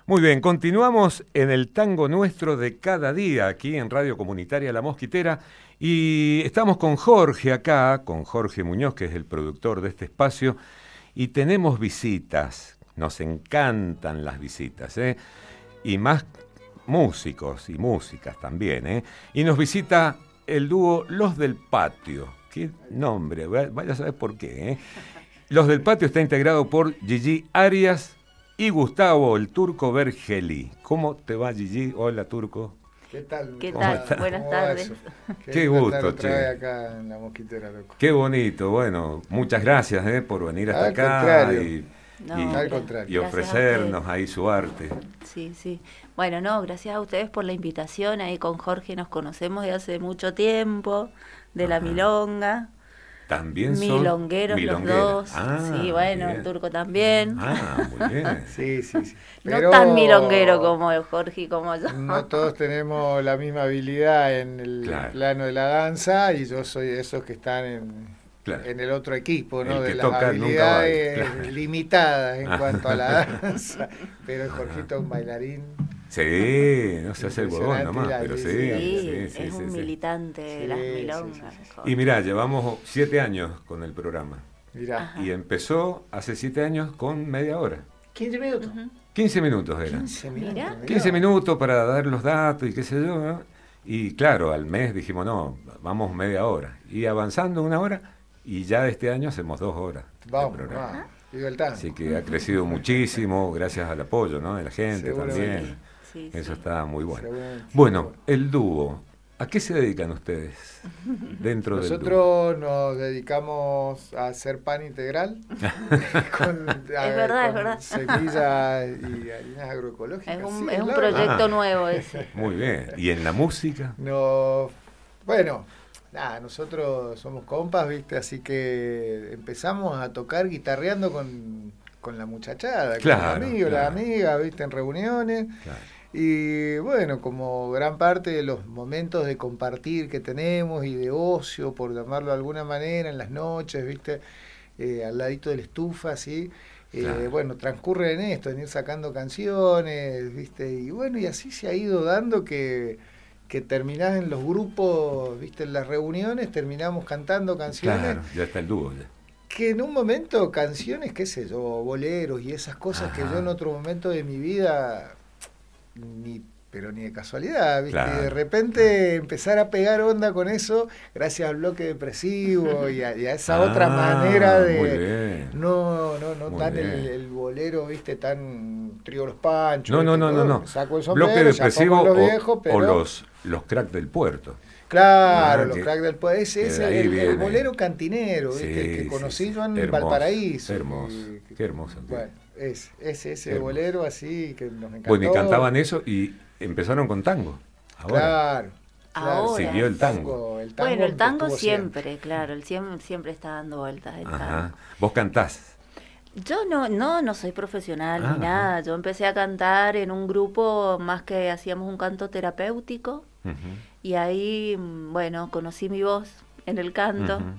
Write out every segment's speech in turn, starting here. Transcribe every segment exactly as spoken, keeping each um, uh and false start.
Muy bien, continuamos en el tango nuestro de cada día aquí en Radio Comunitaria La Mosquitera y estamos con Jorge acá, con Jorge Muñoz, que es el productor de este espacio, y tenemos visitas, nos encantan las visitas, ¿eh? Y más músicos y músicas también, ¿eh? Y nos visita el dúo Los del Patio. ¿Qué nombre? Vaya a saber por qué, ¿eh? Los del Patio está integrado por Gigi Arias y Gustavo, el Turco Vergeli. ¿Cómo te va, Gigi? Hola, Turco. ¿Qué tal? ¿Qué tal? Buenas tardes. Qué, Qué gusto, che. Acá en La Mosquitera, loco. Qué bonito. Bueno, muchas gracias eh, por venir hasta Al acá contrario. y, No, y, al contrario. y ofrecernos ahí su arte. Sí, sí. Bueno, no, gracias a ustedes por la invitación. Ahí con Jorge nos conocemos de hace mucho tiempo, de la Ajá. milonga. También son Milongueros los dos. Ah, sí, bueno, bien. el Turco también. Ah, muy bien. Sí, sí, sí. No Pero tan milonguero como el Jorge y como yo. no todos tenemos la misma habilidad en el Claro. plano de la danza y yo soy de esos que están en, Claro. en el otro equipo, ¿no? El que De las toca nunca habilidades baila. Claro. limitadas en cuanto a la danza. Pero el Jorgito es un bailarín. Sí, no se hace el huevón Impresionante nomás, la pero sí. habilidad. Sí, sí, sí, es sí, un sí. militante de Sí, las sí, milongas. sí, sí, sí. Jorge. Y mirá, llevamos siete años con el programa. Mirá. Ajá. Y empezó hace siete años con media hora. quince minutos. Ujú. quince minutos eran. quince Mirá. minutos. mirá. quince minutos para dar los datos y qué sé yo, ¿no? Y claro, al mes dijimos, no, vamos media hora. Y avanzando una hora, y ya este año hacemos dos horas de Vamos, programa. vamos. Viva el tango. Así que ha crecido muchísimo gracias al apoyo, ¿no? De la gente Seguramente. también. Sí, sí. Eso está muy bueno. Seguramente. Bueno, el dúo. ¿A qué se dedican ustedes dentro del dúo? Nosotros nos dedicamos a hacer pan integral con, a- Es verdad, es con verdad. semillas y harinas agroecológicas. Es un, Sí, es un claro. proyecto Ah. nuevo ese. Muy bien. ¿Y en la música? No, bueno, nada, nosotros somos compas, ¿viste? Así que empezamos a tocar guitarreando con, con la muchachada, Claro, con los amigos, claro. las amigas, ¿viste? En reuniones. Claro. Y bueno, como gran parte de los momentos de compartir que tenemos y de ocio, por llamarlo de alguna manera, en las noches, ¿viste? Eh, al ladito de la estufa, así. Eh, Claro. Bueno, transcurre en esto, en ir sacando canciones, ¿viste? Y bueno, y así se ha ido dando que, que terminás en los grupos, ¿viste? En las reuniones, terminamos cantando canciones. Claro, ya está el dúo. Ya. Que en un momento, canciones, qué sé yo, boleros y esas cosas que Ajá. yo en otro momento de mi vida, ni pero ni de casualidad, ¿viste? Claro. Y de repente empezar a pegar onda con eso, gracias al bloque depresivo y a, y a esa Ah, otra manera muy de... bien. No, no, no Muy tan el, bien. el bolero, ¿viste? Tan trío Los Panchos. No, no, ¿viste? no, no, Todo. no. Me saco el sombrero, Bloque ya depresivo pongo o, los viejos, pero... o los, los crack del puerto. Claro, Ah, los que- cracks del poder. Ese que es de el, ahí el viene. bolero cantinero, ¿viste? Sí, El que sí, conocí sí. yo en Hermoso, Valparaíso. qué hermoso, Y- qué hermoso. Bueno, es, es ese Qué hermoso. bolero así que nos encantó. Bueno, y cantaban eso y empezaron con tango. Ahora. Claro. claro. Ahora. Siguió el tango. el tango Bueno, el tango estuvo siempre, claro, el siempre, siempre está dando vueltas el Ajá. tango. Vos cantás. Yo no, no, no soy profesional Ah, ni nada. Yo empecé a cantar en un grupo más que hacíamos un canto terapéutico Ujú, y ahí, mm, bueno, conocí mi voz en el canto, ujú.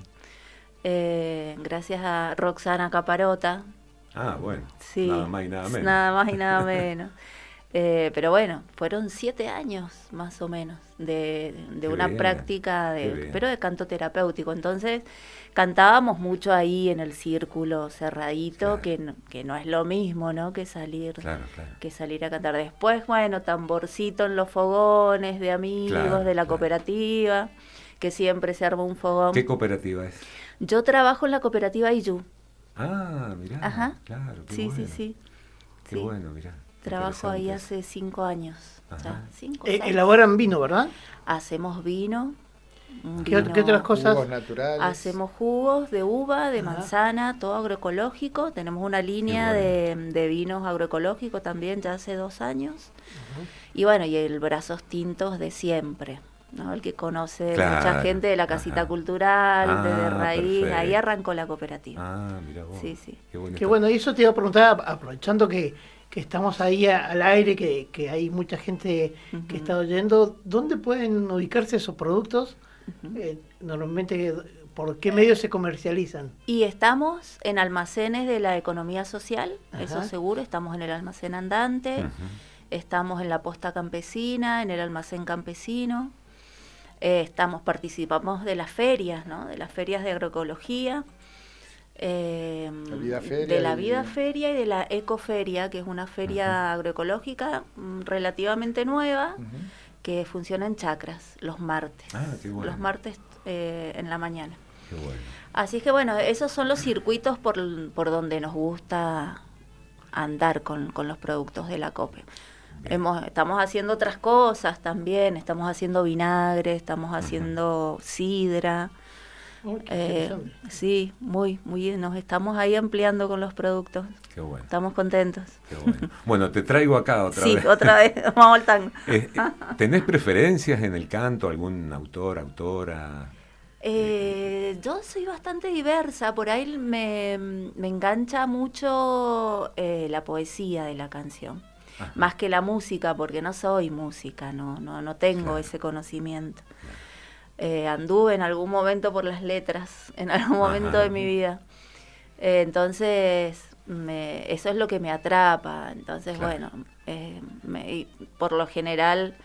eh, gracias a Roxana Caparota. Ah, bueno. Sí, Nada más y nada menos. Nada más y nada menos. Eh, pero bueno, fueron siete años más o menos de, de Qué una bien, práctica, qué de, bien. pero de canto terapéutico. Entonces cantábamos mucho ahí en el círculo cerradito, Claro. que, no, que no es lo mismo, ¿no? Que salir, Claro, claro. que salir a cantar. Después, bueno, tamborcito en los fogones de amigos Claro, de la claro. cooperativa, que siempre se arma un fogón. ¿Qué cooperativa es? Yo trabajo en la cooperativa Iyú. Ah, mirá. Ajá. Claro, qué Sí, bueno. sí, sí. Qué Sí. bueno, mirá. Trabajo ahí Interesante hace cinco años. Ajá. Ya, cinco, Eh, seis. elaboran vino, ¿verdad? Hacemos vino. un ¿Qué, vino- qué otras cosas? Jugos naturales. Hacemos jugos de uva, de Ajá. manzana, todo agroecológico. Tenemos una línea Qué de, de vinos agroecológicos también ya hace dos años. Y bueno, y el brazos tintos de siempre, ¿no? El que conoce Claro, mucha gente de la casita ajá. cultural, de, de Ah, raíz. Ahí perfecto. arrancó la cooperativa. Ah, mira vos. Sí, sí. Qué bueno. Que bueno, y eso te iba a preguntar, aprovechando que, que estamos ahí a- al aire, que, que hay mucha gente que Ujú. está oyendo, ¿dónde pueden ubicarse esos productos? Ujú. Eh, normalmente ¿Por qué medios se comercializan? Y estamos en almacenes de la economía social, Ajá. eso seguro, estamos en el almacén andante, Ujú. estamos en la posta campesina, en el almacén campesino, eh, estamos, participamos de las ferias, ¿no? De las ferias de agroecología, eh, La Vida Feria de la y- vida feria y de la ecoferia, que es una feria agroecológica mm, relativamente nueva, Ujú. que funciona en chacras los martes, Ah, qué bueno. los martes eh, en la mañana. Qué bueno. Así que bueno, esos son los circuitos por, por donde nos gusta andar con, con los productos de la COPE. Hemos, estamos haciendo otras cosas también, estamos haciendo vinagre, estamos haciendo sidra. Oh, qué eh, interesante. sí, muy, muy, nos estamos ahí ampliando con los productos. Qué bueno. Estamos contentos. Qué bueno. Bueno, te traigo acá otra Sí, vez. otra vez, vamos al tango. Eh, eh, ¿Tenés preferencias en el canto? ¿Algún autor, autora? Eh, yo soy bastante diversa, por ahí me, me engancha mucho eh, la poesía de la canción, Ajá. más que la música, porque no soy música, no, no, no tengo Claro. ese conocimiento. Eh, anduve en algún momento por las letras, en algún momento Ajá. de mi vida. Eh, entonces, me, eso es lo que me atrapa. Entonces, Claro. bueno, eh, me- y por lo general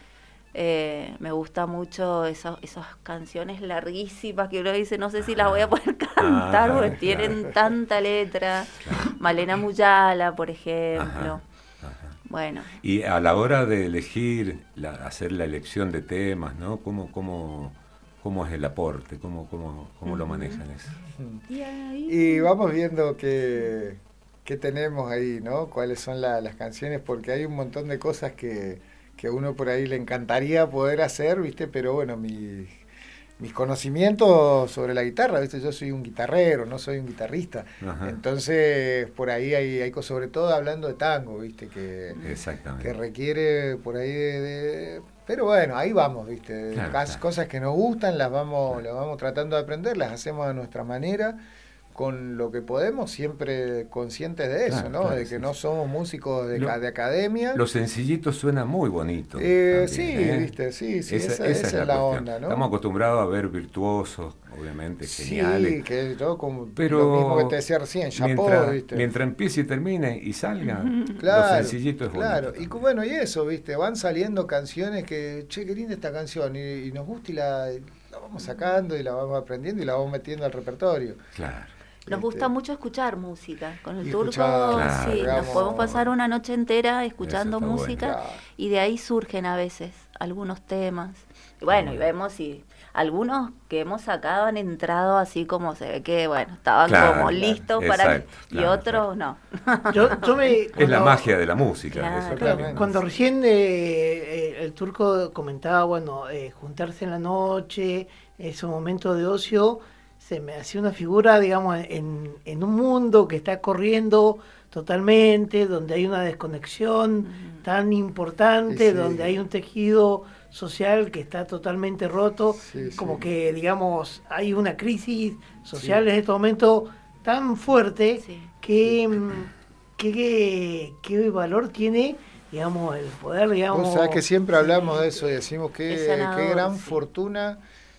eh, me gusta mucho esas, esas canciones larguísimas que uno dice, no sé si las voy a poder cantar, Ah, porque claro. tienen tanta letra. Malena Muyala, por ejemplo. Ajá, ajá. Bueno, Y a la hora de elegir, la- hacer la elección de temas, ¿no? ¿Cómo, cómo, cómo es el aporte? ¿Cómo, cómo, cómo lo manejan eso? y ahí- Y vamos viendo qué, qué tenemos ahí, ¿no? Cuáles son la- las canciones, porque hay un montón de cosas que, que a uno por ahí le encantaría poder hacer, ¿viste? Pero bueno, mi, mis conocimientos sobre la guitarra, ¿viste? Yo soy un guitarrero, no soy un guitarrista. Ajá. Entonces, por ahí hay, hay cosas, sobre todo hablando de tango, ¿viste? Que, Exactamente. que requiere por ahí de, de- pero bueno, ahí vamos, ¿viste? Claro, Cas- claro. Cosas que nos gustan, las vamos, las vamos tratando de aprender, las hacemos a nuestra manera, con lo que podemos, siempre conscientes de eso, Claro, ¿no? claro, de que sí, no sí. somos músicos de, Lo- ca- de academia. Lo sencillito suena muy bonito. Eh, también, sí, ¿eh? viste, sí, sí, esa, esa es la, cuestión. onda, ¿no? Estamos acostumbrados a ver virtuosos, obviamente, geniales. Sí, que yo como Pero lo mismo que te decía recién, chapó, mientras, ¿viste? mientras empiece y termine y salga, Claro, lo sencillito es claro. bonito. Y cu- bueno, y eso, ¿viste? Van saliendo canciones que, che, qué linda esta canción, y, y nos gusta y la, la vamos sacando y la vamos aprendiendo y la vamos metiendo al repertorio. Claro. Nos Este, gusta mucho escuchar música. Con el y turco, escuchar, claro, sí, nos digamos, podemos pasar una noche entera escuchando Eso está bueno. música Claro. y de ahí surgen a veces algunos temas. Y bueno, y vemos si algunos que hemos sacado han entrado así como se ve que, bueno, estaban Claro, como claro, listos para exacto, que, y claro, otros no. Yo, yo me, Es la cuando- magia de la música. Claro. eso Claro, también. Cuando recién eh, eh, el turco comentaba, bueno, eh, juntarse en la noche, ese momento de ocio, se me hacía una figura, digamos, en, en un mundo que está corriendo totalmente, donde hay una desconexión tan importante, Sí, sí. donde hay un tejido social que está totalmente roto, Sí, como sí. que, digamos, hay una crisis social Sí. en este momento tan fuerte Sí. que, mm, que, que- qué valor tiene, digamos, el poder, digamos... Vos sabés que siempre hablamos de eso y decimos que Es sanador, qué gran sí. fortuna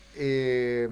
eh,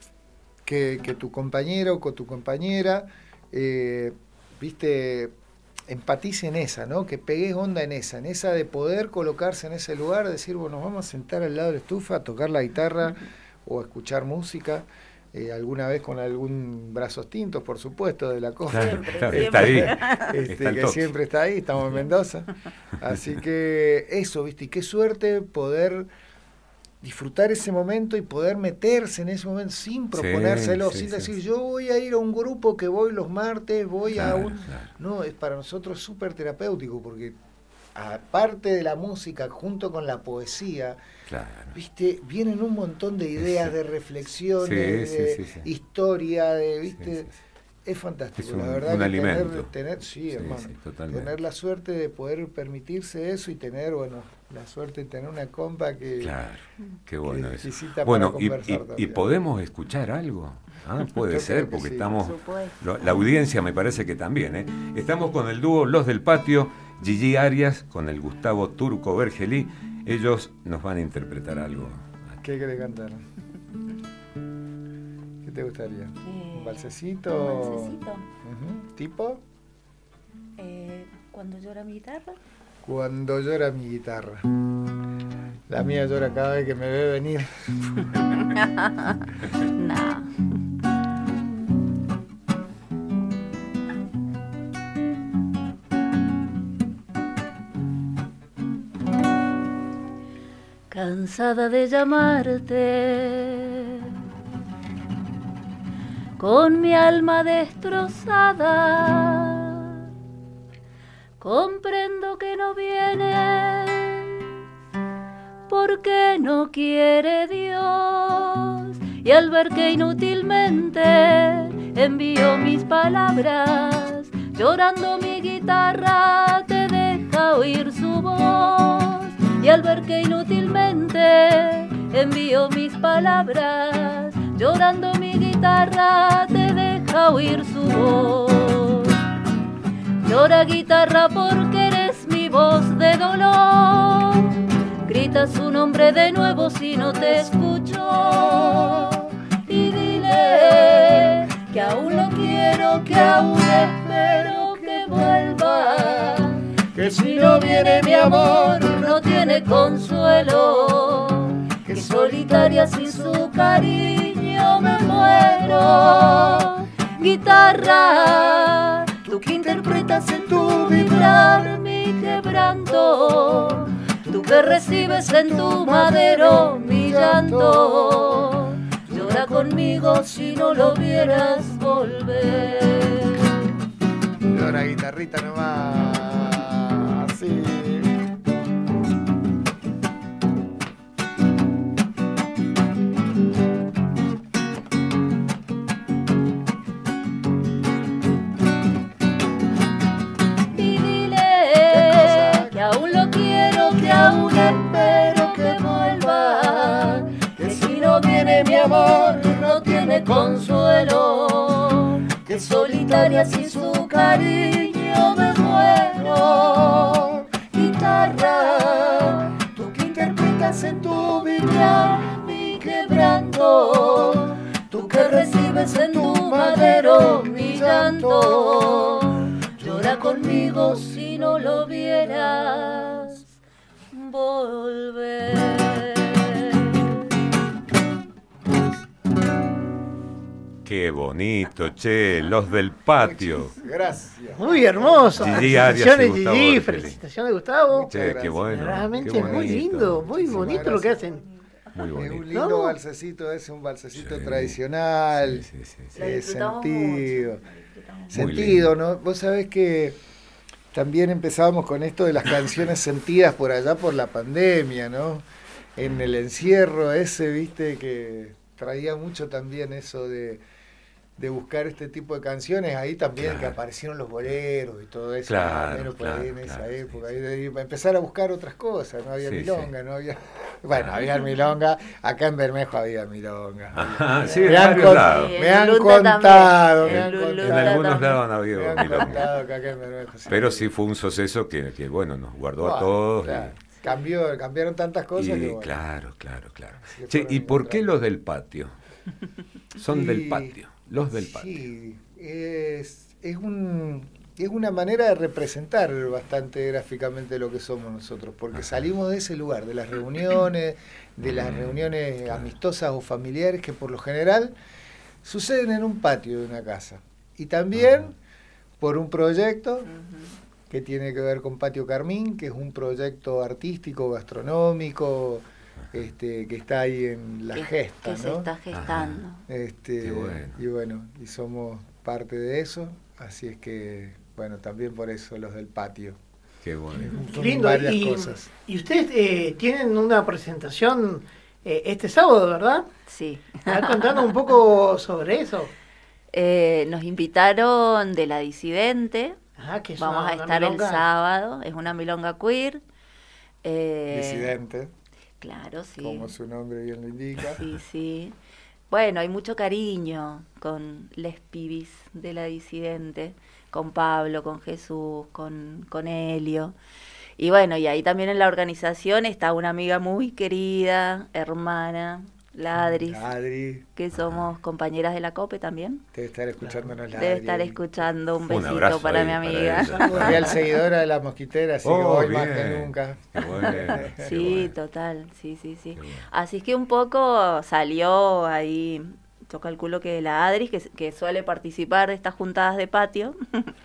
que, que tu compañero o tu compañera, eh, viste, empatice en esa, ¿no? Que pegues onda en esa, en esa de poder colocarse en ese lugar, decir, bueno, nos vamos a sentar al lado de la estufa, a tocar la guitarra o a escuchar música. Eh, alguna vez con algún brazos tintos, por supuesto, de la cosa. Claro, Siempre, claro, siempre. está ahí. Este, Está el que toque. siempre está ahí, estamos en Mendoza. Así que eso, ¿viste? Y qué suerte poder disfrutar ese momento y poder meterse en ese momento sin proponérselo, sí, sin sí, decir, sí. yo voy a ir a un grupo que voy los martes, voy a Claro, un... claro. No, es para nosotros súper terapéutico porque aparte de la música, junto con la poesía, Claro. viste, vienen un montón de ideas, Sí. de reflexiones, Sí, de sí, sí, sí. historia, de, Sí, viste... sí, sí. Es fantástico, Es un- la verdad un que alimento. tener, tener sí, Sí, hermano, sí, totalmente. tener la suerte de poder permitirse eso y tener, bueno, la suerte de tener una compa que, Claro, qué bueno que eso. necesita Bueno, para y, conversar y- también. y podemos escuchar algo. Ah, puede Yo ser, creo que porque sí. estamos. Por supuesto. lo- La audiencia me parece que también, ¿eh? Estamos con el dúo Los del Patio, Gigi Arias, con el Gustavo Turco Vergelí. Ellos nos van a interpretar algo. ¿Qué querés cantar? ¿Qué te gustaría? Eh, ¿Un balsecito? Un balsecito. Uh-huh. ¿Tipo? Eh, ¿Cuando llora mi guitarra? Cuando llora mi guitarra. La mía llora cada vez que me ve venir. No. Cansada de llamarte, con mi alma destrozada, comprendo que no vienes, porque no quiere Dios, y al ver que inútilmente envío mis palabras, llorando mi guitarra te deja oír su voz. Y al ver que inútilmente envío mis palabras, llorando mi guitarra te deja oír su voz. Llora guitarra porque eres mi voz de dolor, grita su nombre de nuevo si no te escucho. Y dile que aún lo quiero, que aún espero que vuelva, que si no viene mi amor no tiene consuelo, que solitaria sin su cariño me muero. Guitarra, tú que interpretas en tu vibrar mi quebranto, tú que recibes en tu madero mi llanto, llora conmigo si no lo vieras volver. Llora guitarrita nomás. Sí. Y dile que aún lo quiero, que aún espero que vuelva, que si no viene mi amor no tiene consuelo, que solitaria sin su cariño me muero. Guitarra, tú que interpretas en tu vibrar mi quebranto, tú que recibes en tu madero mi llanto, llora conmigo si no lo vieras volver. Qué bonito, che, los del patio. Gracias. Muy hermoso. Gigi Arias y Felicitaciones, Gustavo Gigi. Ortelli. Felicitaciones, Gustavo. Che, qué bueno. Realmente qué es muy bonito. lindo, muy Muchísimas bonito lo que gracias. hacen. Muy Es un bonito. lindo ¿No? balsecito, es un balsecito Sí. tradicional, Sí, sí, sí, sí. La eh, disfrutamos sentido, mucho, la disfrutamos Muy sentido, lindo. ¿no? Vos sabés que también empezábamos con esto de las canciones sentidas por allá por la pandemia, ¿no? En el encierro ese, viste, que traía mucho también eso de, de buscar este tipo de canciones, ahí también Claro. que aparecieron los boleros y todo eso, Claro, más o menos por ahí claro, en esa claro, sí, época, sí. y de- y empezar a buscar otras cosas, no había Sí, milonga, sí. no había, bueno, había milonga, acá en Bermejo había milonga. Ajá, sí, Me en han varios con- lados. Sí, me en han Lulta contado, también. me han En contado. En Lulta algunos también. lados no ha Me habido han milonga. contado que acá en Bermejo sí. Pero sí fue un suceso que, que, bueno, nos guardó a Bueno, todos. y- claro. Cambió, cambiaron tantas cosas y, que bueno. claro, claro, claro. Así que Che, fueron ¿y por qué encontrando. los del patio? Son Y- del patio, los del patio. Sí, es, es, un, es una manera de representar bastante gráficamente lo que somos nosotros, porque salimos de ese lugar, de las reuniones, de las Mm, reuniones claro. amistosas o familiares que por lo general suceden en un patio de una casa. Y también Ajá. por un proyecto Ujú. que tiene que ver con Patio Carmín, que es un proyecto artístico, gastronómico, este, que está ahí en la que, gesta, que se ¿no? está gestando. Este, Qué bueno. Y bueno, y somos parte de eso, así es que, bueno, también por eso los del patio. Qué bueno. Qué Son lindo. varias Y, cosas. y ustedes eh, tienen una presentación eh, este sábado, ¿verdad? Sí. A ver, contanos un poco sobre eso. Eh, nos invitaron de La Disidente. Ah, que es Vamos una- a una estar el milonga. sábado. Es una milonga queer. Eh, Disidente, Claro, sí. como su nombre bien lo indica. Sí, sí. Bueno, hay mucho cariño con les pibis de La Disidente, con Pablo, con Jesús, con, con Helio. Y bueno, y ahí también en la organización está una amiga muy querida, hermana, la Adris, La Adri, que somos compañeras de la COPE también. debe estar escuchándonos la Debe Adri. estar escuchando. Un Un besito abrazo para ahí mi para amiga. ella. Real seguidora de la Mosquitera, así que Oh, hoy más que bien. nunca. Qué bueno, qué Sí, bueno. total, sí, sí, sí. Qué bueno. Así que un poco salió ahí, yo calculo que la Adris, que, que suele participar de estas juntadas de patio,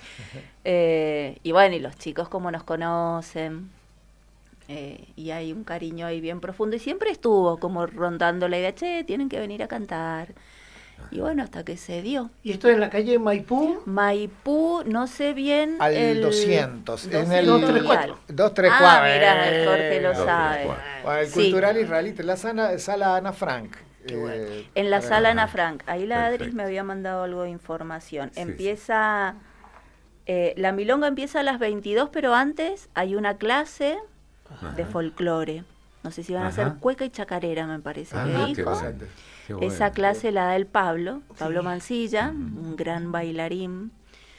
eh, y bueno, y los chicos como nos conocen, eh, y hay un cariño ahí bien profundo, y siempre estuvo como rondando la idea, che, tienen que venir a cantar. Y bueno, hasta que se dio. Y esto en la calle Maipú. Maipú, no sé bien. Al el doscientos, en el doscientos treinta y y cuatro. algo. dos tres Ah, cuatro. mira, Jorge lo Dos, tres, sabe. cuatro. Bueno, el Sí. cultural israelita, la sala, sala Ana Frank. eh, En la para- sala Ana Frank, ahí la Adris Perfecto. me había mandado algo de información. Sí, Empieza, eh, la milonga empieza a las veintidós, pero antes hay una clase de Ajá. folclore. No sé si van a hacer Ajá. cueca y chacarera, me parece Ah, que qué dijo. bueno, qué bueno. Esa clase la da el Pablo, Pablo Sí. Mancilla, Ujú. un gran bailarín.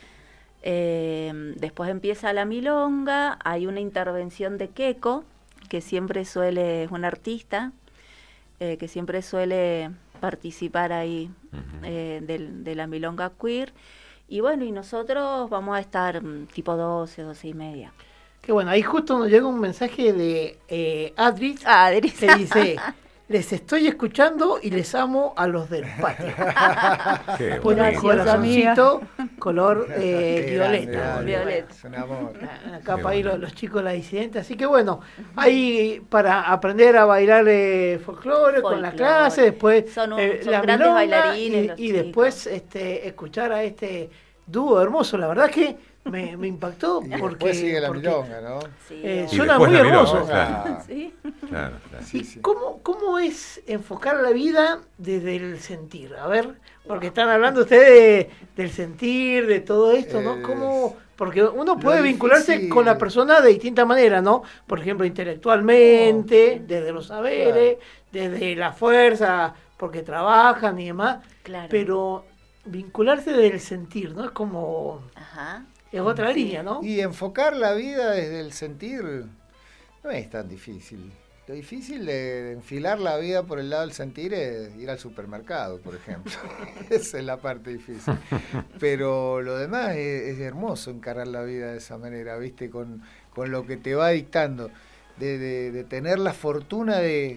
Eh, después empieza la milonga, hay una intervención de Keiko, que siempre suele, es un artista, eh, que siempre suele participar ahí Ujú. eh, del- de la milonga queer. Y bueno, y nosotros vamos a estar mm, tipo doce, doce y media. Que bueno, ahí justo nos llega un mensaje de eh, Adris Ah, Adris. que dice: les estoy escuchando y les amo a los del patio. Qué Pone un bonito. corazoncito color eh, Qué grande, violeta. Adri, Violeta. Es un amor. Acá Qué para ir bueno. los, los chicos, la disidente. Así que bueno, ahí para aprender a bailar eh, folclore con la Folclore. clase, después Son un- eh, son la grandes milonga bailarines y, los y chicos. después este, escuchar a este dúo hermoso. La verdad que me, me impactó Y porque, después sigue la porque, milonga, ¿no? Sí, eh, Y suena después muy la milonga, hermoso. claro. sí. Claro, claro. Sí, ¿Y sí. cómo, cómo es enfocar la vida desde el sentir? A ver, porque están hablando ustedes de- del sentir, de todo esto, ¿no? Eh, ¿Cómo? Porque uno puede lo vincularse difícil- con la persona de distintas maneras, ¿no? Por ejemplo, intelectualmente, Oh. desde los saberes, desde la fuerza, porque trabajan y demás, Claro. pero vincularse desde el sentir, ¿no? Es como, Ajá. es otra Sí. línea, ¿no? Y enfocar la vida desde el sentir no es tan difícil. Lo difícil de enfilar la vida por el lado del sentir es ir al supermercado, por ejemplo. Esa es la parte difícil. Pero lo demás es, es hermoso encarar la vida de esa manera, ¿viste? Con, con lo que te va dictando. De, de, de tener la fortuna de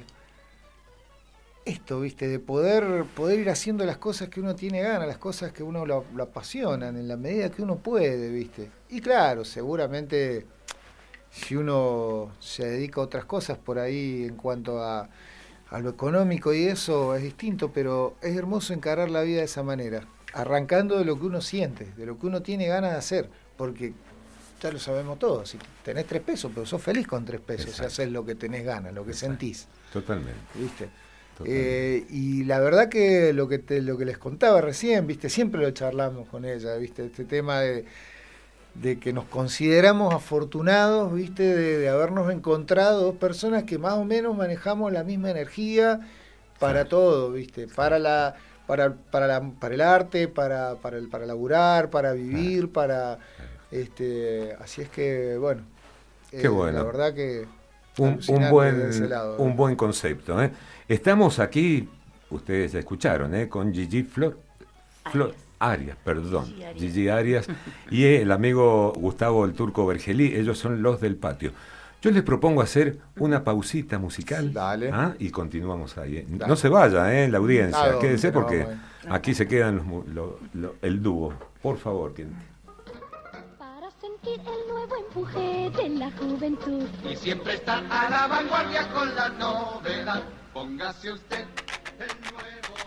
esto, ¿viste? De poder, poder ir haciendo las cosas que uno tiene ganas, las cosas que uno lo, lo apasionan, en la medida que uno puede, ¿viste? Y claro, seguramente si uno se dedica a otras cosas por ahí en cuanto a, a lo económico y eso es distinto, pero es hermoso encarar la vida de esa manera, arrancando de lo que uno siente, de lo que uno tiene ganas de hacer, porque ya lo sabemos todos, si tenés tres pesos, pero sos feliz con tres pesos, Exacto. si haces lo que tenés ganas, lo que Exacto. sentís, Totalmente. ¿viste? totalmente. Eh, y la verdad que lo que te, lo que les contaba recién, viste, siempre lo charlamos con ella, viste, este tema de, de que nos consideramos afortunados, viste, de, de habernos encontrado dos personas que más o menos manejamos la misma energía para Sí. todo, viste, para la, para, para la, para el arte, para, para el, para laburar, para vivir, para este, así es que bueno, Qué eh, bueno. la verdad que Un, un alucinante de ese buen, lado, un ¿eh? buen concepto. ¿eh? Estamos aquí, ustedes ya escucharon, ¿eh? con Gigi Flor, Flor Arias, perdón, Gigi Arias. Gigi Arias y el amigo Gustavo el Turco Vergelí, ellos son los del patio. Yo les propongo hacer una pausita musical. Dale. ¿ah? Y continuamos ahí. ¿eh? Dale. No se vaya, ¿eh? la audiencia, ¿A dónde? quédese No, porque bueno. aquí se quedan los mu- lo- lo- el dúo. Por favor, que Para sentir el nuevo empuje de la juventud. Y siempre está a la vanguardia con la novedad. Póngase usted el nuevo.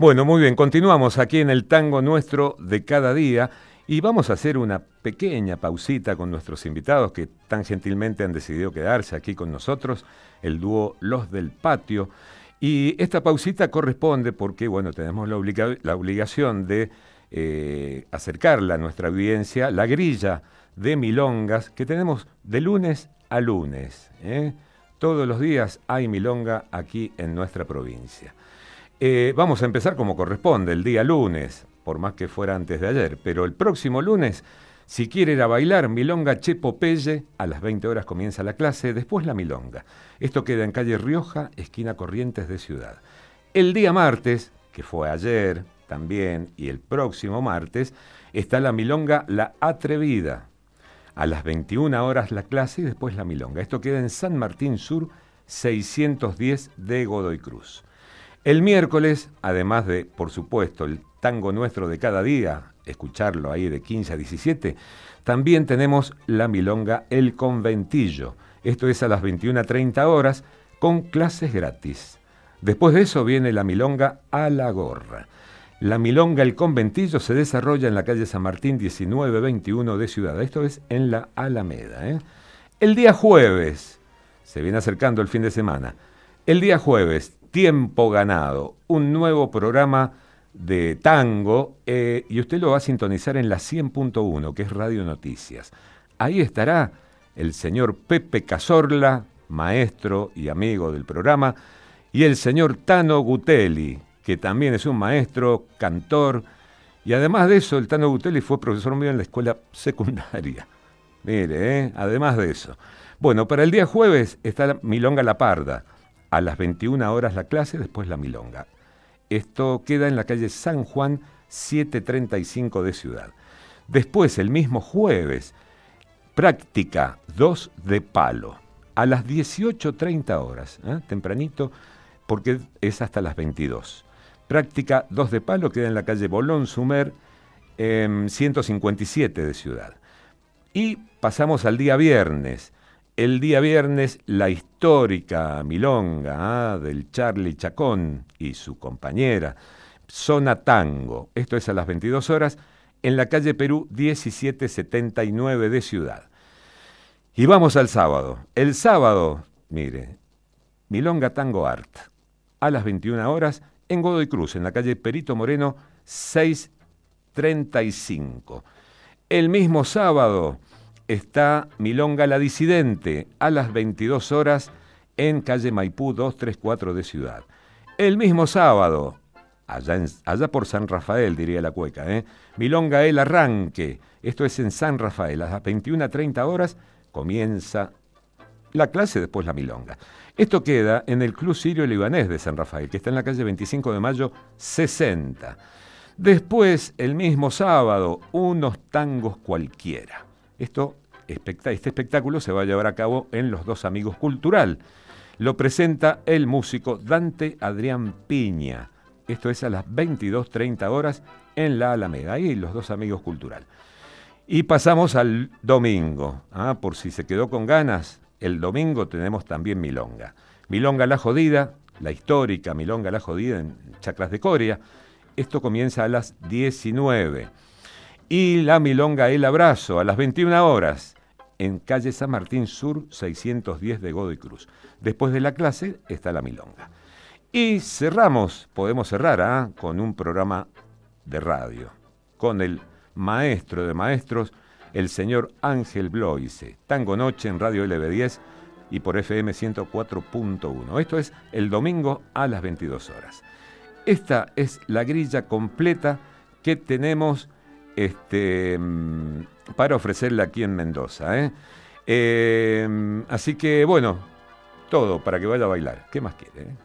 Bueno, muy bien, continuamos aquí en el tango nuestro de cada día y vamos a hacer una pequeña pausita con nuestros invitados que tan gentilmente han decidido quedarse aquí con nosotros, el dúo Los del Patio. Y esta pausita corresponde porque, bueno, tenemos la, obliga- la obligación de eh, acercarla a nuestra audiencia, la grilla de milongas que tenemos de lunes a lunes. ¿eh? Todos los días hay milonga aquí en nuestra provincia. Eh, vamos a empezar como corresponde, el día lunes, por más que fuera antes de ayer, pero el próximo lunes, si quiere ir a bailar milonga Che Popeye, a las veinte horas comienza la clase, después la milonga. Esto queda en calle Rioja, esquina Corrientes de Ciudad. El día martes, que fue ayer también, y el próximo martes, está la milonga La Atrevida. A las veintiuna horas la clase y después la milonga. Esto queda en San Martín Sur, seiscientos diez de Godoy Cruz. El miércoles, además de, por supuesto, el tango nuestro de cada día, escucharlo ahí de quince a diecisiete, también tenemos la milonga El Conventillo. Esto es a las veintiuna treinta horas, con clases gratis. Después de eso viene la milonga A la Gorra. La milonga El Conventillo se desarrolla en la calle San Martín diecinueve veintiuno de Ciudad. Esto es en la Alameda. ¿eh? El día jueves, se viene acercando el fin de semana, el día jueves, Tiempo Ganado, un nuevo programa de tango, eh, y usted lo va a sintonizar en la cien punto uno, que es Radio Noticias. Ahí estará el señor Pepe Cazorla, maestro y amigo del programa, y el señor Tano Gutelli, que también es un maestro, cantor, y además de eso, el Tano Gutelli fue profesor mío en la escuela secundaria. Mire, ¿eh? además de eso. Bueno, para el día jueves está la milonga La Parda. A las veintiuna horas la clase, después la milonga. Esto queda en la calle San Juan, setecientos treinta y cinco de Ciudad. Después, el mismo jueves, práctica dos de palo. A las dieciocho treinta horas, ¿eh? tempranito, porque es hasta las veintidós. Práctica dos de palo queda en la calle Bolón Sumer, eh, ciento cincuenta y siete de Ciudad. Y pasamos al día viernes. El día viernes, la histórica milonga ¿eh? del Charlie Chacón y su compañera, Zona Tango. Esto es a las veintidós horas, en la calle Perú diecisiete setenta y nueve de Ciudad. Y vamos al sábado. El sábado, mire, milonga Tango Art, a las veintiuna horas, en Godoy Cruz, en la calle Perito Moreno seiscientos treinta y cinco. El mismo sábado está milonga La Disidente, a las veintidós horas, en calle Maipú doscientos treinta y cuatro de Ciudad. El mismo sábado, allá, en, allá por San Rafael, diría la cueca, ¿eh? milonga El Arranque, esto es en San Rafael, a las veintiuna treinta horas comienza la clase, después la milonga. Esto queda en el Club Sirio Libanés de San Rafael, que está en la calle veinticinco de mayo sesenta. Después, el mismo sábado, unos tangos cualquiera. Esto, este espectáculo se va a llevar a cabo en Los Dos Amigos Cultural. Lo presenta el músico Dante Adrián Piña. Esto es a las veintidós treinta horas en la Alameda, ahí Los Dos Amigos Cultural. Y pasamos al domingo. Ah, por si se quedó con ganas, el domingo tenemos también milonga. Milonga La Jodida, la histórica milonga La Jodida en Chacras de Coria. Esto comienza a las diecinueve. Y la milonga El Abrazo, a las veintiuna horas, en calle San Martín Sur, seiscientos diez de Godoy Cruz. Después de la clase está la milonga. Y cerramos, podemos cerrar ¿eh? con un programa de radio, con el maestro de maestros, el señor Ángel Bloise, Tango Noche en Radio L B diez y por F M ciento cuatro punto uno. Esto es el domingo a las veintidós horas. Esta es la grilla completa que tenemos este, para ofrecerle aquí en Mendoza. ¿eh? Eh, así que, bueno, todo para que vaya a bailar. ¿Qué más quiere? Eh?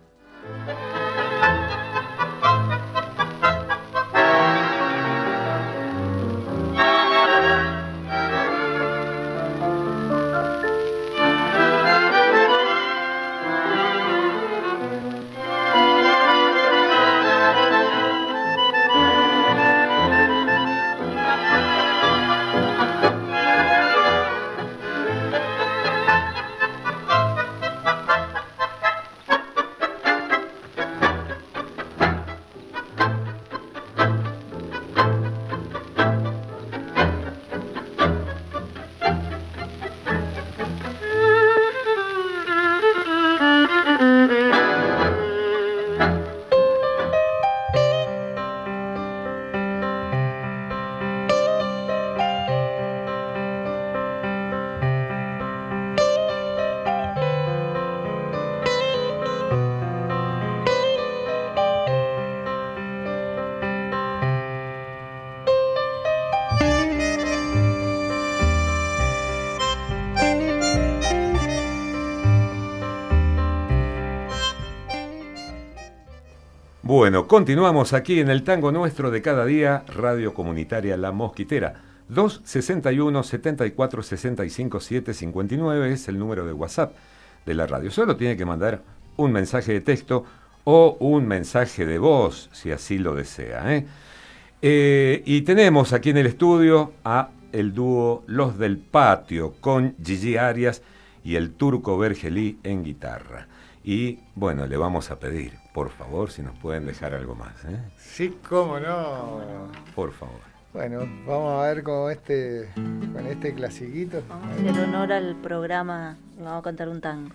Bueno, continuamos aquí en el Tango Nuestro de Cada Día, Radio Comunitaria La Mosquitera. dos sesenta y uno, setenta y cuatro, sesenta y cinco, setecientos cincuenta y nueve es el número de WhatsApp de la radio. Solo tiene que mandar un mensaje de texto o un mensaje de voz, si así lo desea. ¿eh? Eh, y tenemos aquí en el estudio a el dúo Los del Patio, con Gigi Arias y el Turco Vergelí en guitarra. Y bueno, le vamos a pedir, por favor, si nos pueden dejar algo más. ¿eh? Sí, cómo no. Por favor. Bueno, vamos a ver con este, con este clasiquito. Vamos a hacer honor al programa y vamos a cantar un tango.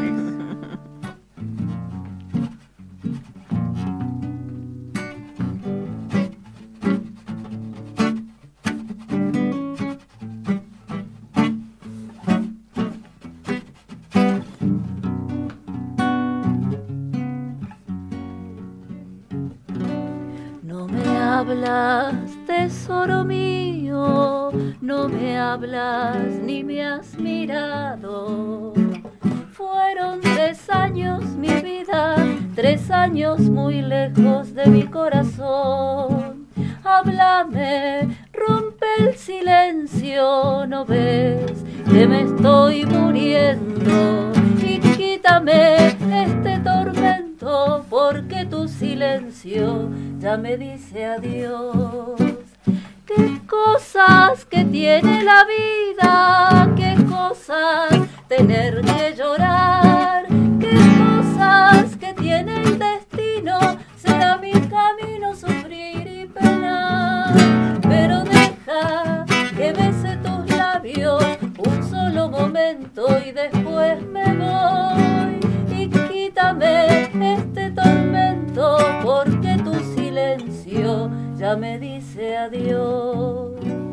Tesoro mío, no me hablas ni me has mirado. Fueron tres años mi vida, tres años muy lejos de mi corazón. Háblame, rompe el silencio, no ves que me estoy muriendo. Y quítame este tormento, porque tu silencio ya me dice adiós. Qué cosas que tiene la vida, qué cosas tener que llorar, qué cosas que tiene el destino, será mi camino sufrir y penar. Pero deja que bese tus labios un solo momento y después me voy. Y quítame este tormento, porque tu silencio ya me dice adiós.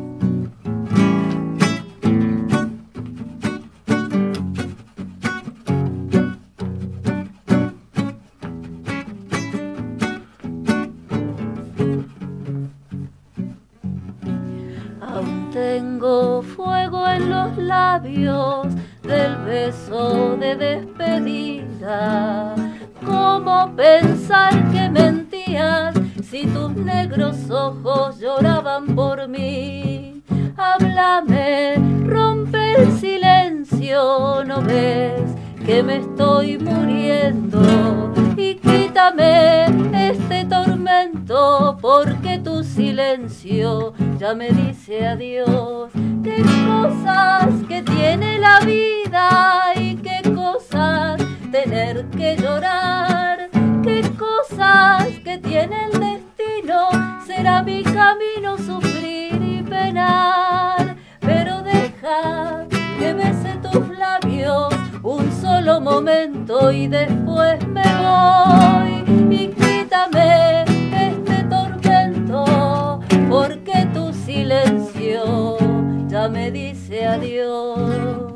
Aún tengo fuego en los labios del beso de despedida. ¿Cómo pensar que mentías si tus negros ojos lloraban por mí? Háblame, rompe el silencio, ¿no ves que me estoy muriendo? Y quítame este tormento, porque tu silencio ya me dice adiós. Qué cosas que tiene la vida y qué cosas tener que llorar, qué cosas que tiene el destino, será mi camino sufrir y penar. Pero deja que bese tus labios un solo momento y después me voy. Y quítame este tormento, porque tu silencio ya me dice adiós.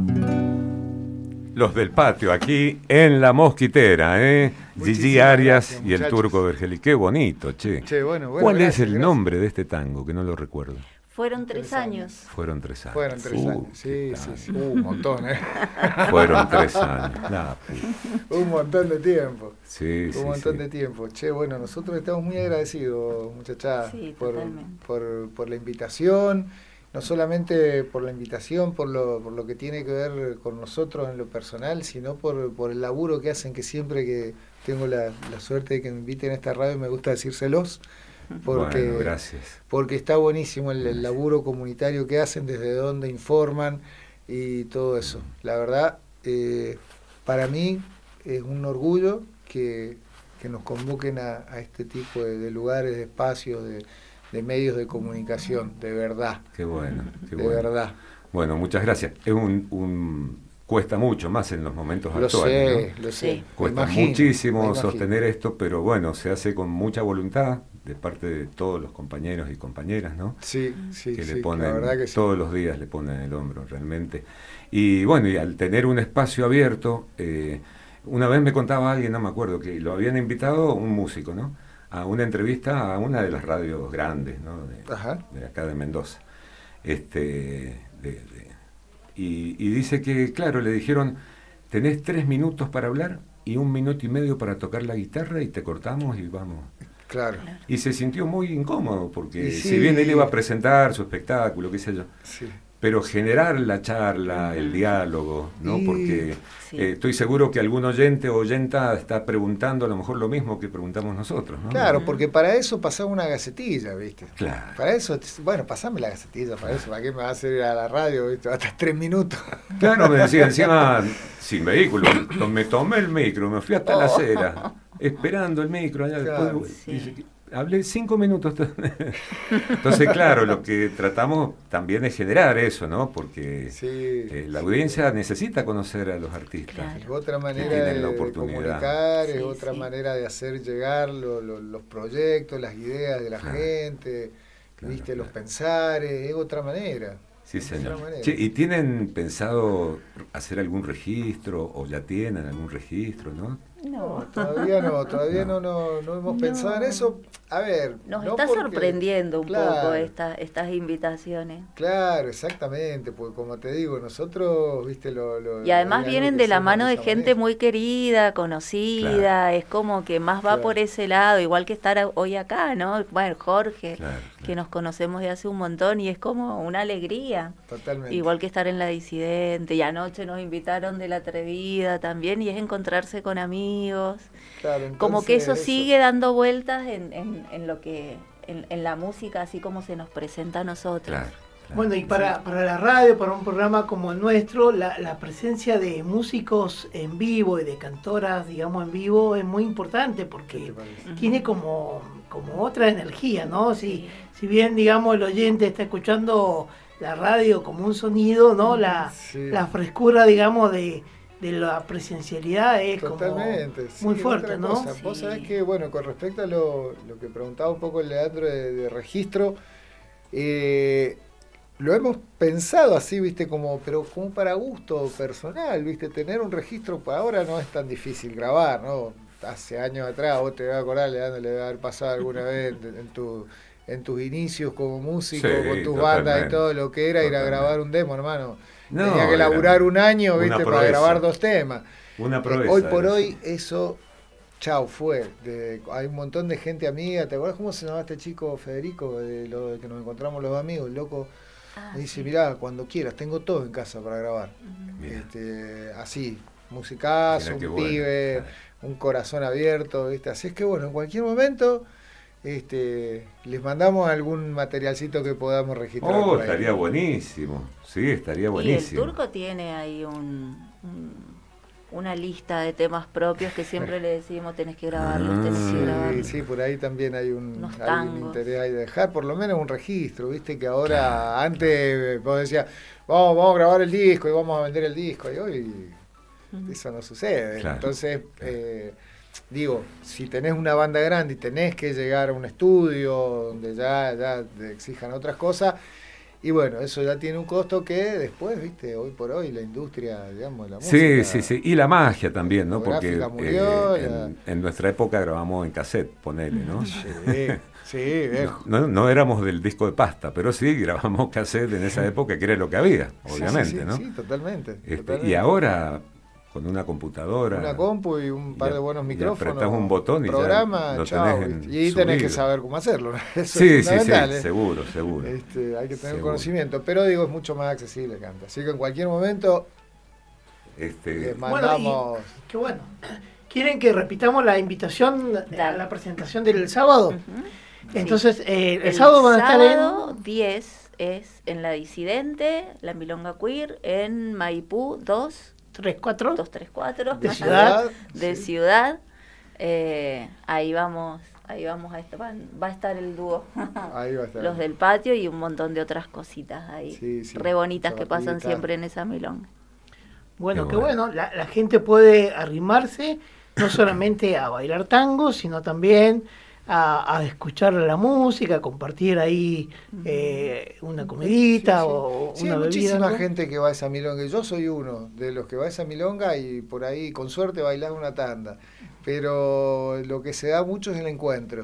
Los del Patio, aquí en La Mosquitera, ¿eh? Gigi Arias gracias, y el Turco Vergelí. Qué bonito, che. che bueno, bueno, ¿Cuál gracias, es el gracias. nombre de este tango? Que no lo recuerdo. Fueron tres, tres años. años. Fueron tres años. Fueron tres uh, años, sí, sí, sí. Uh, un montón, ¿eh? Fueron tres años. Nah, un montón de tiempo. Sí, un sí, montón sí. de tiempo. Che, bueno, nosotros estamos muy agradecidos, muchachas, sí, por, por, por la invitación. No solamente por la invitación, por lo, por lo que tiene que ver con nosotros en lo personal, sino por, por el laburo que hacen, que siempre que tengo la, la suerte de que me inviten a esta radio me gusta decírselos, porque, bueno, gracias. porque está buenísimo el, el laburo comunitario que hacen, desde donde informan y todo eso. La verdad, eh, para mí es un orgullo que, que nos convoquen a, a este tipo de, de lugares, de espacios, de de medios de comunicación, de verdad. Qué bueno, qué de bueno. verdad. Bueno, muchas gracias. Es un, un cuesta mucho más en los momentos lo actuales. Sé, ¿no? Lo sé, sí. Cuesta imagino, muchísimo sostener esto, pero bueno, se hace con mucha voluntad de parte de todos los compañeros y compañeras, ¿no? Sí, sí, que sí, le ponen, la verdad que sí. Todos los días le ponen el hombro, realmente. Y bueno, y al tener un espacio abierto, eh, una vez me contaba alguien, no me acuerdo, que lo habían invitado un músico, ¿no? A una entrevista a una de las radios grandes, ¿no? De, Ajá. de acá de Mendoza. Este, de, de, y, y dice que, claro, le dijeron, ¿tenés tres minutos para hablar? y un minuto y medio para tocar la guitarra y te cortamos y vamos. Claro. Y se sintió muy incómodo, porque sí, si bien él iba a presentar su espectáculo, qué sé yo, sí. pero generar la charla, el diálogo, ¿no? Y, porque sí. eh, estoy seguro que algún oyente o oyenta está preguntando a lo mejor lo mismo que preguntamos nosotros, ¿no? Claro, porque para eso pasaba una gacetilla, ¿viste? Claro. Para eso, bueno, pasame la gacetilla, para eso, ¿para qué me va a hacer ir a la radio, ¿viste? Hasta tres minutos. Claro, me decía encima, sin vehículo, me tomé el micro, me fui hasta Oh. la acera, esperando el micro allá. Claro. Después, Sí. dice, hablé cinco minutos. Entonces, claro, lo que tratamos también es generar eso, ¿no? Porque Sí, eh, la sí. audiencia necesita conocer a los artistas. Claro. Es otra manera tienen de, la de oportunidad. comunicar, es Sí, otra sí. manera de hacer llegar lo- lo- los proyectos, las ideas de la Claro. gente, Claro, ¿viste? claro. Los pensares, es otra manera. Sí, Es señor. otra manera. Che, ¿y tienen pensado hacer algún registro o ya tienen algún registro, no? No, todavía no, todavía no, no, no hemos No. pensado en eso. A ver, Nos no está porque- sorprendiendo un Claro. poco esta, estas invitaciones. Claro, exactamente, porque como te digo, nosotros, viste, lo... lo Y además hay algo vienen que de la hacemos mano de esa gente manera. muy querida, conocida, Claro. es como que más va Claro. por ese lado, igual que estar a- hoy acá, ¿no? Bueno, Jorge, Claro, que claro. nos conocemos de hace un montón y es como una alegría. Totalmente. Igual que estar en La Disidente, y anoche nos invitaron de La Atrevida también, y es encontrarse con amigos. Claro, Como que eso, entonces, sigue dando vueltas en, en, en lo que, en, en la música, así como se nos presenta a nosotros. Claro. claro. Bueno, y para, para la radio, para un programa como el nuestro, la, la presencia de músicos en vivo y de cantoras, digamos, en vivo es muy importante ¿Qué porque te parece? Ujú. tiene como, como otra energía, ¿no? Si, Sí. si bien, digamos, el oyente está escuchando la radio como un sonido, ¿no? La, Sí. la frescura, digamos, de, de la presencialidad es Totalmente, como sí, muy otra fuerte, ¿no? cosa. Vos Sí. sabés que, bueno, con respecto a lo, lo que preguntaba un poco el Leandro de, de registro, eh, lo hemos pensado así, viste, como, pero como para gusto personal, viste, tener un registro para ahora no es tan difícil grabar, ¿no? Hace años atrás, vos te vas a acordar, Leandro, le debe haber pasado alguna vez en, en tu en tus inicios como músico, Sí, con tus totalmente, bandas y todo lo que era ir a totalmente. grabar un demo, hermano. No, Tenía que era laburar un año, una viste, para proeza. grabar dos temas. Una Eh, proeza. hoy por era hoy eso. eso, chao, fue. De- hay un montón de gente amiga. ¿Te acuerdas cómo se llamaba este chico Federico? De lo de que nos encontramos los amigos, el loco. Ah, Me dice, sí. mirá, cuando quieras, tengo todo en casa para grabar. Ujú. Mirá. Este, así, musicazo, Mirá un qué bueno, pibe, claro. un corazón abierto, ¿viste? Así es que bueno, en cualquier momento este, les mandamos algún materialcito que podamos registrar. Oh, por ahí. estaría buenísimo. Sí, estaría Y el buenísimo. Turco tiene ahí un, un- una lista de temas propios que siempre le decimos, tenés que grabarlos, tenés que Ah. grabarlos. Sí, sí, por ahí también hay un, Unos hay un tangos. interés ahí de dejar por lo menos un registro, viste que ahora, Claro. antes vos decías, vamos, vamos a grabar el disco y vamos a vender el disco, y hoy Ujú. eso no sucede. Claro, Entonces, claro. eh, digo, si tenés una banda grande y tenés que llegar a un estudio donde ya, ya te exijan otras cosas, y bueno, eso ya tiene un costo que después, viste, hoy por hoy la industria, digamos, la Sí, música... sí, sí. Y la magia también, ¿no? Porque Fotográfica murió, eh, la- en, en nuestra época grabamos en cassette, ponele, ¿no? Sí, sí, viejo. No, no éramos del disco de pasta, pero sí grabamos cassette en esa época, que era lo que había, obviamente, Sí, sí, sí, ¿no? sí, totalmente, Este, totalmente. y ahora, con una computadora... Una compu y un par y de a- buenos y micrófonos. apretás un botón y ya programa, lo chao, tenés en ¿viste? Y tenés que subido. saber cómo hacerlo. ¿no? Eso Sí, es sí, sí, fundamental, ¿eh? seguro, seguro. Este, hay que tener Seguro. conocimiento, pero digo, es mucho más accesible que antes. Así que en cualquier momento Este, les Bueno, mandamos... y qué bueno. ¿Quieren que repitamos la invitación a Dale. la presentación del sábado? Ujú. Entonces, eh, el, El sábado van a estar sábado en... diez es en La Disidente, La Milonga Queer, en Maipú dos, tres, cuatro. dos tres cuatro, De Ciudad. de sí. Ciudad. Eh, ahí vamos, ahí vamos a estar, van- va a estar el dúo. Ahí va a estar. Los del patio y un montón de otras cositas ahí, Sí, sí, re bonitas que pasan zapatita. siempre en esa milonga. Bueno, Qué qué bueno. bueno. La, la gente puede arrimarse no solamente a bailar tango, sino también a, a escuchar la música, a compartir ahí eh, una comidita Sí, sí. o Sí, una hay bebida. muchísima ¿no? gente que va a esa milonga. Yo soy uno de los que va a esa milonga y por ahí, con suerte, bailás una tanda. Pero lo que se da mucho es el encuentro.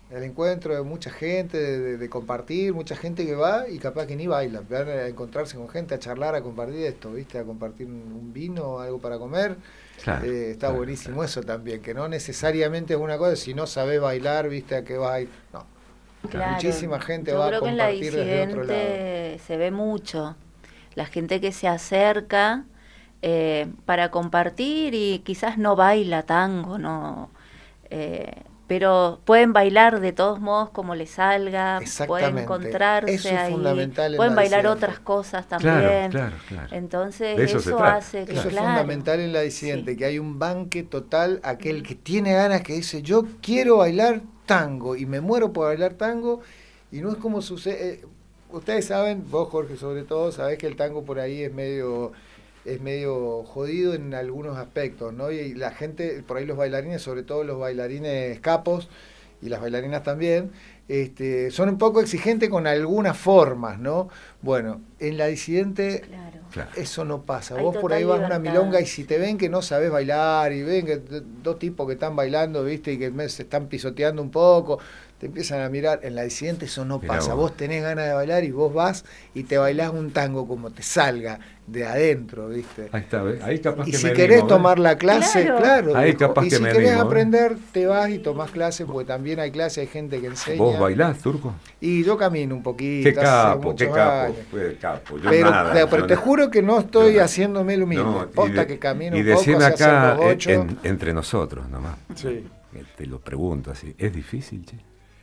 el encuentro de mucha gente, de, de, de compartir, mucha gente que va y capaz que ni baila, van a encontrarse con gente, a charlar, a compartir esto, ¿viste? A compartir un, un vino, algo para comer. Claro, eh, está claro, buenísimo claro. Eso también, que no necesariamente es una cosa, si no sabés bailar, ¿viste? A qué vas a ir. No. Claro. Muchísima gente Yo va a creo que en la compartir desde otro lado. disidente se ve mucho. La gente que se acerca eh, para compartir y quizás no baila tango, no, eh, pero pueden bailar de todos modos como les salga, pueden Exactamente. encontrarse Eso es ahí, fundamental en pueden la bailar disidente. otras cosas Claro, también. claro, claro. Entonces De eso se eso trata. hace que, Eso es claro, fundamental en la disidente, Sí. que hay un banque total, aquel que tiene ganas, que dice, yo quiero bailar tango y me muero por bailar tango, y no es como sucede. Eh, ustedes saben, vos Jorge sobre todo, sabés que el tango por ahí es medio es medio jodido en algunos aspectos, ¿no? Y la gente, por ahí los bailarines, sobre todo los bailarines capos, y las bailarinas también, este, son un poco exigentes con algunas formas, ¿no? Bueno, en la disidente Claro. Claro. eso no pasa. Hay Vos por total ahí vas a una libertad. milonga y si te ven que no sabés bailar y ven que d- dos tipos que están bailando, ¿viste? Y que me- se están pisoteando un poco, te empiezan a mirar. En la disidente eso no Mirá pasa. vos. Vos tenés ganas de bailar y vos vas y te bailás un tango como te salga de adentro, ¿viste? Ahí está, ¿ves? Ahí capaz Y que si me querés animo, ¿ves? tomar la clase, Claro. claro. Ahí viejo. capaz y que si me querés animo, ¿eh? aprender, te vas y tomás clases, porque también hay clases, hay gente que enseña. ¿Vos bailás, Turco? Y yo camino un poquito. Qué hace capo, qué muchos capo, años. qué capo. Yo Pero, nada, pero, pero yo te nada. juro que no estoy Yo- haciéndome lo mismo. No, y Posta de- que camino y un poco, decime sé hacer acá, los en- ocho. en- entre nosotros nomás. Sí. Eh, Te lo pregunto así. ¿Es difícil, che?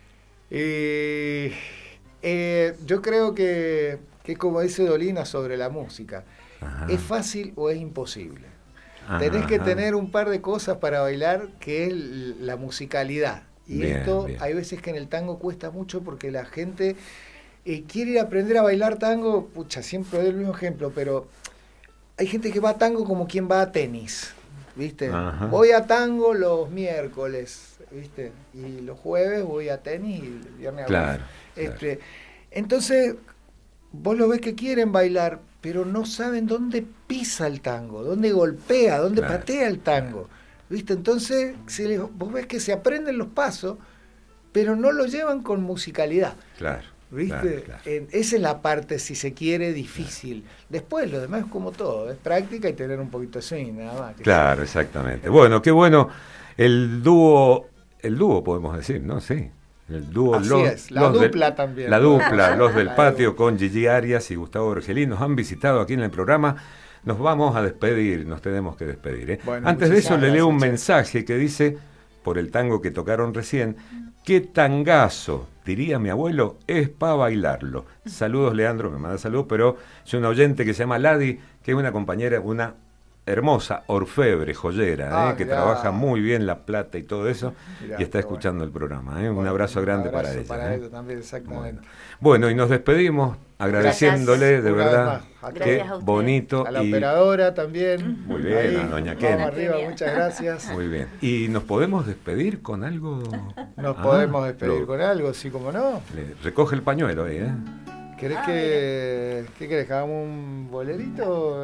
Eh, eh, yo creo que, que como dice Dolina sobre la música, Ajá. ¿es fácil o es imposible? Tenés que Ajá. tener un par de cosas para bailar, que es l- la musicalidad. Y Bien, esto bien. hay veces que en el tango cuesta mucho porque la gente eh, quiere ir a aprender a bailar tango. Pucha, siempre doy el mismo ejemplo, pero hay gente que va a tango como quien va a tenis, ¿viste? Ajá. Voy a tango los miércoles, ¿viste? Y los jueves voy a tenis y el viernes a Claro, golf. Este, entonces, vos lo ves que quieren bailar, pero no saben dónde pisa el tango, dónde golpea, dónde Claro, patea el tango. ¿Viste? Entonces, se les- vos ves que se aprenden los pasos, pero no lo llevan con musicalidad. Claro. ¿Viste? claro, claro. En- esa es la parte, si se quiere, difícil. Después, lo demás es como todo, es práctica y tener un poquito de swing, nada más. Claro, exactamente. Bueno, qué bueno. El dúo, el dúo podemos decir, ¿no? Sí. El dúo. Así los- es, la los del- dupla también. La dupla, los del La patio dupla. con Gigi Arias y Gustavo Orgelín nos han visitado aquí en el programa. Nos vamos a despedir, nos tenemos que despedir. ¿eh? Bueno, Antes de eso muchísimas le leo un gracias, che. mensaje que dice, por el tango que tocaron recién, qué tangazo, diría mi abuelo, es para bailarlo. Saludos, Leandro, me manda saludos, pero es un oyente que se llama Ladi, que es una compañera, una hermosa orfebre, joyera, Ah, ¿eh? que mirá. trabaja muy bien la plata y todo eso, Mirá, y está qué escuchando el programa. ¿eh? Un Bueno, abrazo grande un abrazo para ella. Para ¿eh? ella también, exactamente. Bueno. Bueno, y nos despedimos agradeciéndole Gracias. de Una vez verdad más, a qué todos. Gracias a ustedes. bonito A la y operadora también. Muy bien, a doña Kenia. Vamos arriba, Kenia. muchas gracias. muy bien. ¿Y nos podemos despedir con algo? Nos Ah, podemos despedir lo- con algo, sí, como no. le- recoge el pañuelo ahí, ¿eh? ¿Querés Ah, que, ¿qué querés, que hagamos un bolerito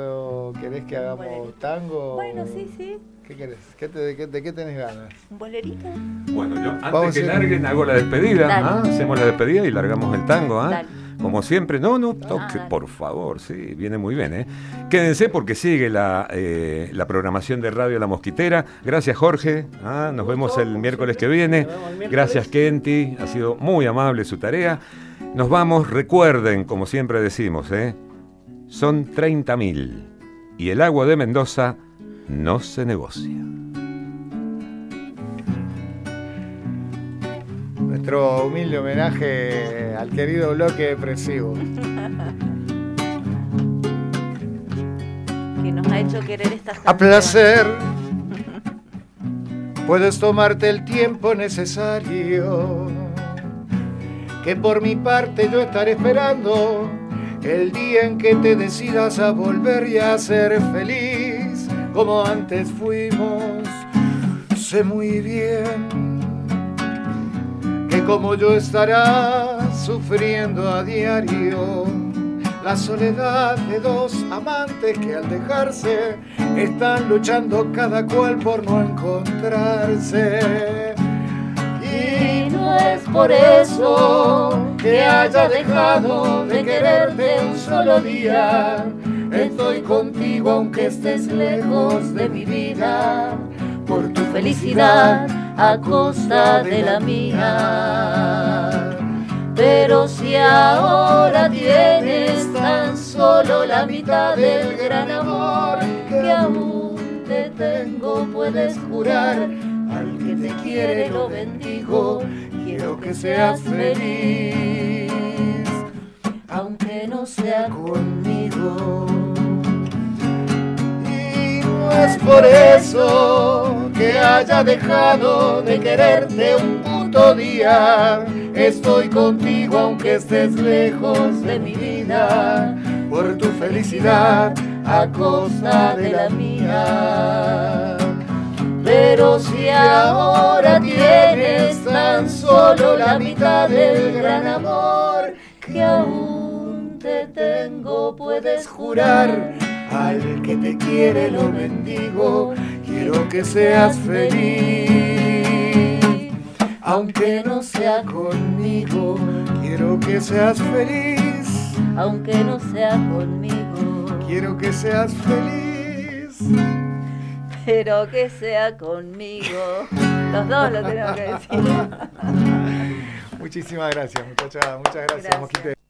o querés que hagamos bolerito. tango? Bueno, sí, sí, ¿Qué querés? ¿Qué te- de, qué, de qué tenés ganas? un bolerito. Bueno, yo antes Vamos que a ir- larguen hago la despedida. Dale. ¿ah? Hacemos la despedida y largamos el tango. ¿ah? Dale. Como siempre, no, no, toque, dale. por favor, sí, viene muy bien. ¿eh? Quédense porque sigue la, eh, la programación de Radio La Mosquitera. Gracias, Jorge. ¿ah? Nos vemos el miércoles que viene. Nos vemos el miércoles. Gracias, Kenty. Ha sido muy amable su tarea. Nos vamos, recuerden, como siempre decimos, ¿eh? son treinta mil y el agua de Mendoza no se negocia. Nuestro humilde homenaje al querido bloque depresivo. Que nos ha hecho querer estas A placer, puedes tomarte el tiempo necesario, que por mi parte yo estaré esperando el día en que te decidas a volver y a ser feliz como antes fuimos. Sé muy bien que como yo estarás sufriendo a diario la soledad de dos amantes que al dejarse están luchando cada cual por no encontrarse. Y no no es por eso que haya dejado de quererte un solo día. Estoy contigo aunque estés lejos de mi vida, por tu felicidad a costa de la mía. Pero si ahora tienes tan solo la mitad del gran amor que aún te tengo, puedes jurar al que te quiere lo bendigo, quiero que seas feliz, aunque no sea conmigo. Y no es por eso que haya dejado de quererte un puto día. Estoy contigo aunque estés lejos de mi vida, por tu felicidad a costa de la mía. Pero si ahora tienes tan solo la mitad del gran amor que aún te tengo, puedes jurar al que te quiere lo bendigo, quiero que seas feliz, aunque no sea conmigo. Quiero que seas feliz, aunque no sea conmigo. Quiero que seas feliz, pero que sea conmigo. Los dos lo tenemos que decir. Muchísimas gracias, muchachas. Muchas gracias, Gracias. Mosquitera.